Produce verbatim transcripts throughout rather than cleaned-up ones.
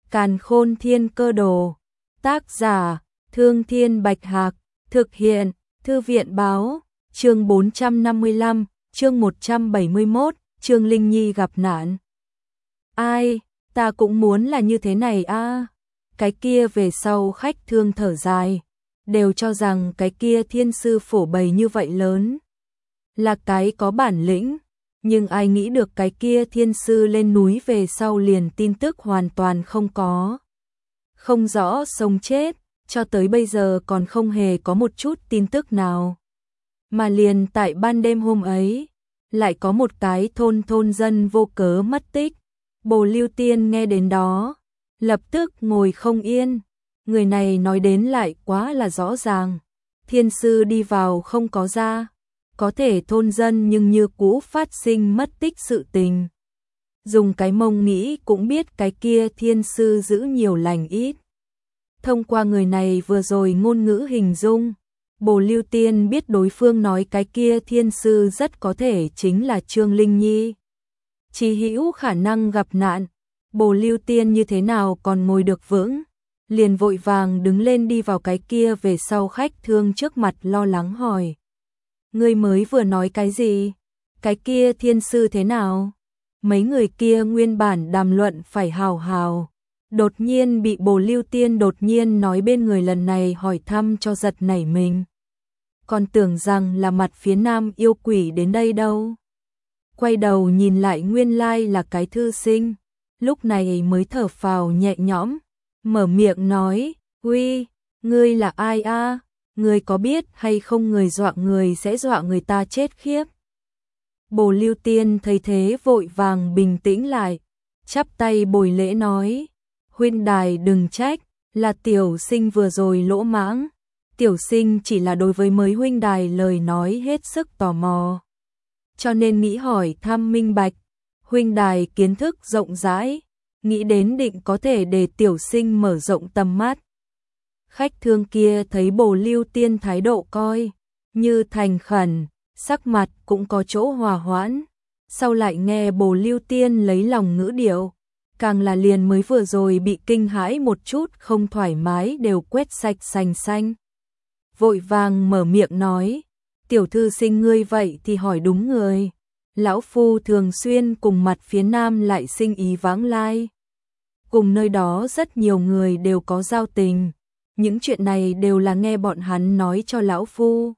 Càn Khôn Thiên Cơ Đồ. Tác giả: Thương Thiên Bạch Hạc. Thực hiện: Thư viện Báo. Chương bốn trăm năm mươi lăm, chương một trăm bảy mươi mốt, Trương Linh Nhi gặp nạn. Ai, ta cũng muốn là như thế này a. À. Cái kia về sau khách thương thở dài, đều cho rằng cái kia thiên sư phổ bày như vậy lớn là cái có bản lĩnh, nhưng ai nghĩ được cái kia thiên sư lên núi về sau liền tin tức hoàn toàn không có. Không rõ sống chết, cho tới bây giờ còn không hề có một chút tin tức nào. Mà liền tại ban đêm hôm ấy, lại có một cái thôn thôn dân vô cớ mất tích. Bồ Lưu Tiên nghe đến đó, lập tức ngồi không yên. Người này nói đến lại quá là rõ ràng. Thiên sư đi vào không có ra, có thể thôn dân nhưng như cũ phát sinh mất tích sự tình. Dùng cái mông nghĩ cũng biết cái kia thiên sư giữ nhiều lành ít. Thông qua người này vừa rồi ngôn ngữ hình dung, Bồ Lưu Tiên biết đối phương nói cái kia thiên sư rất có thể chính là Trương Linh Nhi. Chí hữu khả năng gặp nạn, Bồ Lưu Tiên như thế nào còn ngồi được vững, liền vội vàng đứng lên đi vào cái kia về sau khách thương trước mặt lo lắng hỏi. Ngươi mới vừa nói cái gì? Cái kia thiên sư thế nào? Mấy người kia nguyên bản đàm luận phải hào hào. Đột nhiên bị Bồ Lưu Tiên đột nhiên nói bên người lần này hỏi thăm cho giật nảy mình. Còn tưởng rằng là mặt phía nam yêu quỷ đến đây đâu. Quay đầu nhìn lại nguyên lai là cái thư sinh. Lúc này mới thở phào nhẹ nhõm, mở miệng nói, uy, ngươi là ai a? Ngươi có biết hay không người dọa người sẽ dọa người ta chết khiếp. Bồ Lưu Tiên thấy thế vội vàng bình tĩnh lại, chắp tay bồi lễ nói, huynh đài đừng trách, là tiểu sinh vừa rồi lỗ mãng. Tiểu sinh chỉ là đối với mới huynh đài lời nói hết sức tò mò, cho nên nghĩ hỏi thăm minh bạch. Huynh đài kiến thức rộng rãi, nghĩ đến định có thể để tiểu sinh mở rộng tầm mắt. Khách thương kia thấy Bồ Lưu Tiên thái độ coi như thành khẩn, sắc mặt cũng có chỗ hòa hoãn. Sau lại nghe Bồ Lưu Tiên lấy lòng ngữ điệu, càng là liền mới vừa rồi bị kinh hãi một chút không thoải mái đều quét sạch sành xanh. Vội vàng mở miệng nói, tiểu thư sinh ngươi vậy thì hỏi đúng người. Lão phu thường xuyên cùng mặt phía nam lại sinh ý vãng lai. Cùng nơi đó rất nhiều người đều có giao tình. Những chuyện này đều là nghe bọn hắn nói cho lão phu.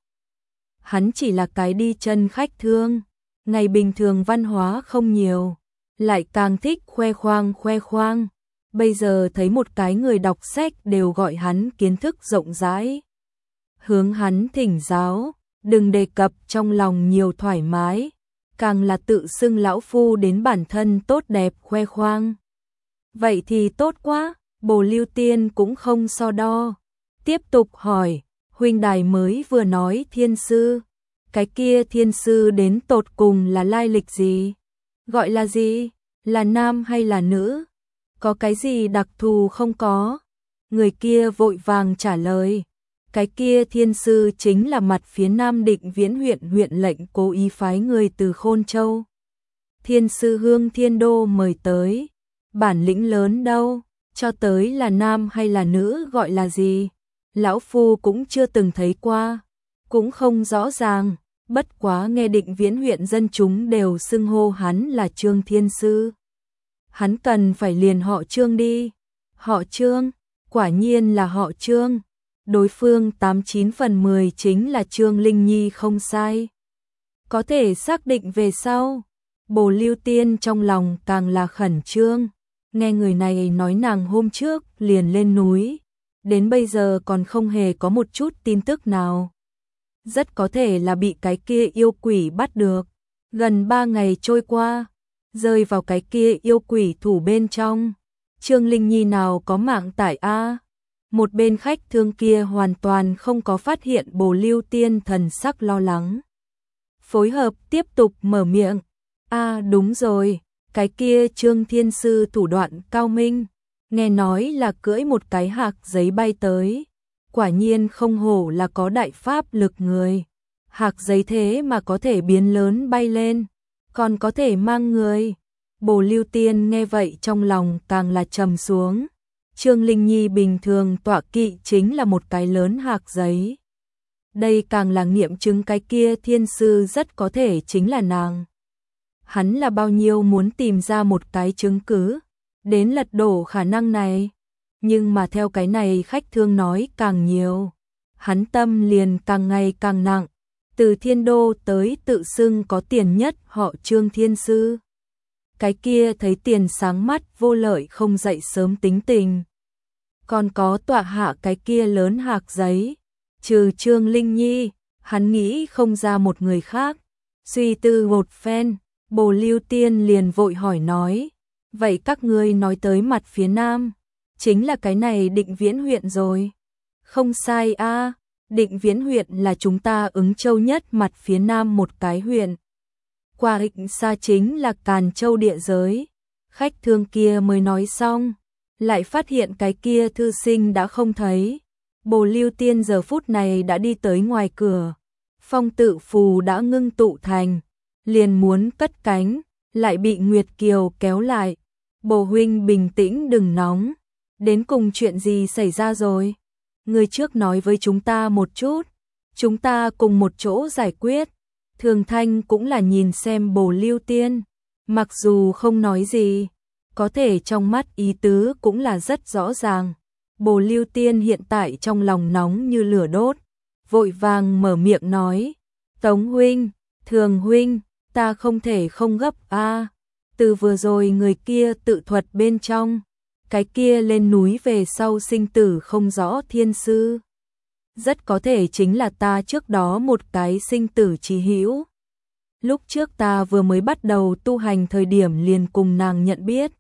Hắn chỉ là cái đi chân khách thương, ngày bình thường văn hóa không nhiều, lại càng thích khoe khoang khoe khoang. Bây giờ thấy một cái người đọc sách đều gọi hắn kiến thức rộng rãi. Hướng hắn thỉnh giáo, đừng đề cập trong lòng nhiều thoải mái, càng là tự xưng lão phu đến bản thân tốt đẹp khoe khoang. Vậy thì tốt quá, Bồ Lưu Tiên cũng không so đo. Tiếp tục hỏi, huynh đài mới vừa nói thiên sư, cái kia thiên sư đến tột cùng là lai lịch gì? Gọi là gì? Là nam hay là nữ? Có cái gì đặc thù không có? Người kia vội vàng trả lời, cái kia thiên sư chính là mặt phía nam Định Viễn huyện huyện lệnh cố ý phái người từ Khôn Châu. Thiên sư Hương Thiên Đô mời tới, bản lĩnh lớn đâu, cho tới là nam hay là nữ gọi là gì? Lão phu cũng chưa từng thấy qua, cũng không rõ ràng, bất quá nghe Định Viễn huyện dân chúng đều xưng hô hắn là Trương Thiên Sư. Hắn cần phải liền họ Trương đi. Họ Trương, quả nhiên là họ Trương. Đối phương tám chín phần mười chính là Trương Linh Nhi không sai. Có thể xác định về sau. Bồ Lưu Tiên trong lòng càng là khẩn trương. Nghe người này nói nàng hôm trước liền lên núi, đến bây giờ còn không hề có một chút tin tức nào. Rất có thể là bị cái kia yêu quỷ bắt được. Gần ba ngày trôi qua, rơi vào cái kia yêu quỷ thủ bên trong. Trương Linh Nhi nào có mạng tại a? Một bên khách thương kia hoàn toàn không có phát hiện Bồ Lưu Tiên thần sắc lo lắng. Phối hợp tiếp tục mở miệng. A đúng rồi, cái kia Trương Thiên Sư thủ đoạn cao minh, nghe nói là cưỡi một cái hạc giấy bay tới. Quả nhiên không hổ là có đại pháp lực người. Hạc giấy thế mà có thể biến lớn bay lên, còn có thể mang người. Bồ Lưu Tiên nghe vậy trong lòng càng là trầm xuống, Trương Linh Nhi bình thường tọa kỵ chính là một cái lớn hạc giấy. Đây càng là nghiệm chứng cái kia thiên sư rất có thể chính là nàng. Hắn là bao nhiêu muốn tìm ra một cái chứng cứ, đến lật đổ khả năng này. Nhưng mà theo cái này khách thương nói càng nhiều, hắn tâm liền càng ngày càng nặng. Từ thiên đô tới tự xưng có tiền nhất họ Trương thiên sư. Cái kia thấy tiền sáng mắt vô lợi không dậy sớm tính tình. Còn có tọa hạ cái kia lớn hạc giấy. Trừ Trương Linh Nhi, hắn nghĩ không ra một người khác. Suy tư một phen, Bồ Lưu Tiên liền vội hỏi nói. Vậy các ngươi nói tới mặt phía nam, chính là cái này Định Viễn huyện rồi. Không sai a, à, Định Viễn huyện là chúng ta Ứng Châu nhất mặt phía nam một cái huyện. Qua Hịnh xa chính là Càn Châu địa giới. Khách thương kia mới nói xong, lại phát hiện cái kia thư sinh đã không thấy. Bồ Lưu Tiên giờ phút này đã đi tới ngoài cửa. Phong tự phù đã ngưng tụ thành, liền muốn cất cánh, lại bị Nguyệt Kiều kéo lại. Bồ huynh bình tĩnh đừng nóng, đến cùng chuyện gì xảy ra rồi? Người trước nói với chúng ta một chút, chúng ta cùng một chỗ giải quyết. Thường Thanh cũng là nhìn xem Bồ Lưu Tiên, mặc dù không nói gì, có thể trong mắt ý tứ cũng là rất rõ ràng. Bồ Lưu Tiên hiện tại trong lòng nóng như lửa đốt, vội vàng mở miệng nói, Tống huynh, Thường huynh, ta không thể không gấp a. À, từ vừa rồi người kia tự thuật bên trong, cái kia lên núi về sau sinh tử không rõ thiên sư. Rất có thể chính là ta trước đó một cái sinh tử chí hữu. Lúc trước ta vừa mới bắt đầu tu hành thời điểm liền cùng nàng nhận biết.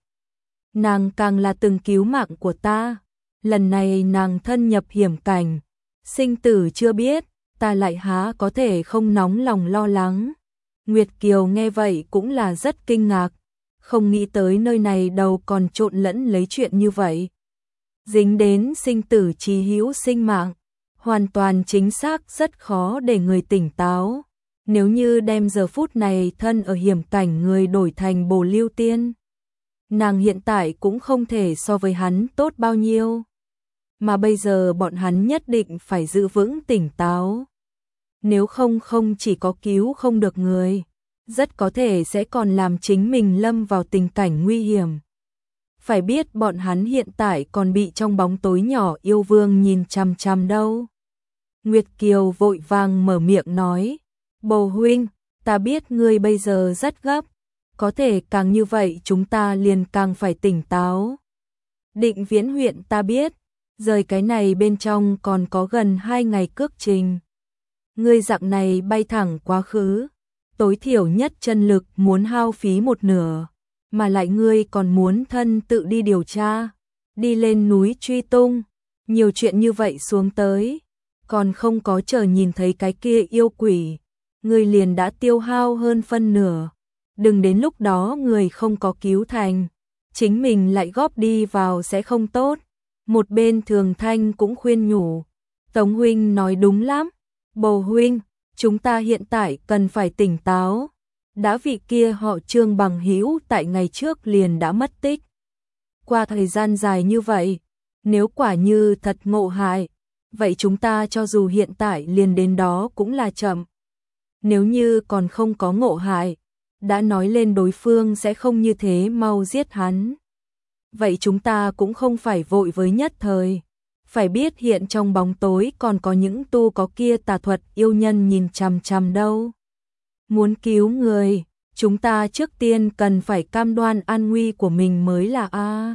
Nàng càng là từng cứu mạng của ta. Lần này nàng thân nhập hiểm cảnh, sinh tử chưa biết, ta lại há có thể không nóng lòng lo lắng. Nguyệt Kiều nghe vậy cũng là rất kinh ngạc, không nghĩ tới nơi này đầu còn trộn lẫn lấy chuyện như vậy. Dính đến sinh tử chí hữu sinh mạng, hoàn toàn chính xác rất khó để người tỉnh táo. Nếu như đem giờ phút này thân ở hiểm cảnh người đổi thành Bồ Lưu Tiên, nàng hiện tại cũng không thể so với hắn tốt bao nhiêu. Mà bây giờ bọn hắn nhất định phải giữ vững tỉnh táo. Nếu không không chỉ có cứu không được người, rất có thể sẽ còn làm chính mình lâm vào tình cảnh nguy hiểm. Phải biết bọn hắn hiện tại còn bị trong bóng tối nhỏ yêu vương nhìn chằm chằm đâu. Nguyệt Kiều vội vàng mở miệng nói, Bồ huynh, ta biết ngươi bây giờ rất gấp, có thể càng như vậy chúng ta liền càng phải tỉnh táo. Định Viễn huyện ta biết, rời cái này bên trong còn có gần hai ngày cước trình. Ngươi dạng này bay thẳng quá khứ, tối thiểu nhất chân lực muốn hao phí một nửa, mà lại ngươi còn muốn thân tự đi điều tra, đi lên núi truy tung, nhiều chuyện như vậy xuống tới, còn không có chờ nhìn thấy cái kia yêu quỷ, ngươi liền đã tiêu hao hơn phân nửa, đừng đến lúc đó người không có cứu thành, chính mình lại góp đi vào sẽ không tốt. Một bên Thường Thanh cũng khuyên nhủ, Tống huynh nói đúng lắm, Bồ huynh, chúng ta hiện tại cần phải tỉnh táo. Đã vị kia họ Trương bằng hữu tại ngày trước liền đã mất tích. Qua thời gian dài như vậy, nếu quả như thật ngộ hại, vậy chúng ta cho dù hiện tại liền đến đó cũng là chậm. Nếu như còn không có ngộ hại, đã nói lên đối phương sẽ không như thế mau giết hắn. Vậy chúng ta cũng không phải vội với nhất thời. Phải biết hiện trong bóng tối còn có những tu có kia tà thuật yêu nhân nhìn chằm chằm đâu. Muốn cứu người, chúng ta trước tiên cần phải cam đoan an nguy của mình mới là a. À.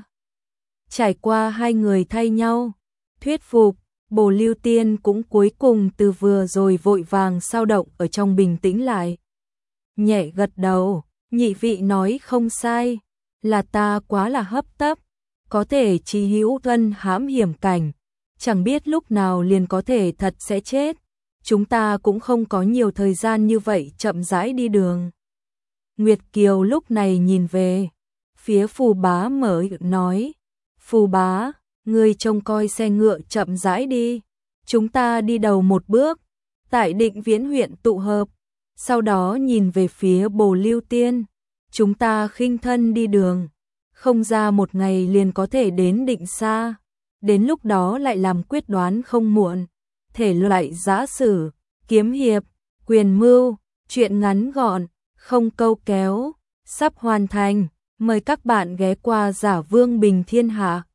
Trải qua hai người thay nhau, thuyết phục, Bồ Lưu Tiên cũng cuối cùng từ vừa rồi vội vàng sao động ở trong bình tĩnh lại. Nhẹ gật đầu, nhị vị nói không sai, là ta quá là hấp tấp, có thể chí hữu thân hãm hiểm cảnh, chẳng biết lúc nào liền có thể thật sẽ chết, chúng ta cũng không có nhiều thời gian như vậy chậm rãi đi đường. Nguyệt Kiều lúc này nhìn về phía Phù Bá mở nói, Phù Bá, ngươi trông coi xe ngựa chậm rãi đi, chúng ta đi đầu một bước, tại Định Viễn huyện tụ hợp, sau đó nhìn về phía Bồ Lưu Tiên, chúng ta khinh thân đi đường, không ra một ngày liền có thể đến định xa. Đến lúc đó lại làm quyết đoán không muộn. Thể loại giã sử, kiếm hiệp, quyền mưu, truyện ngắn gọn, không câu kéo, sắp hoàn thành. Mời các bạn ghé qua Giả Vương Bình Thiên Hạ.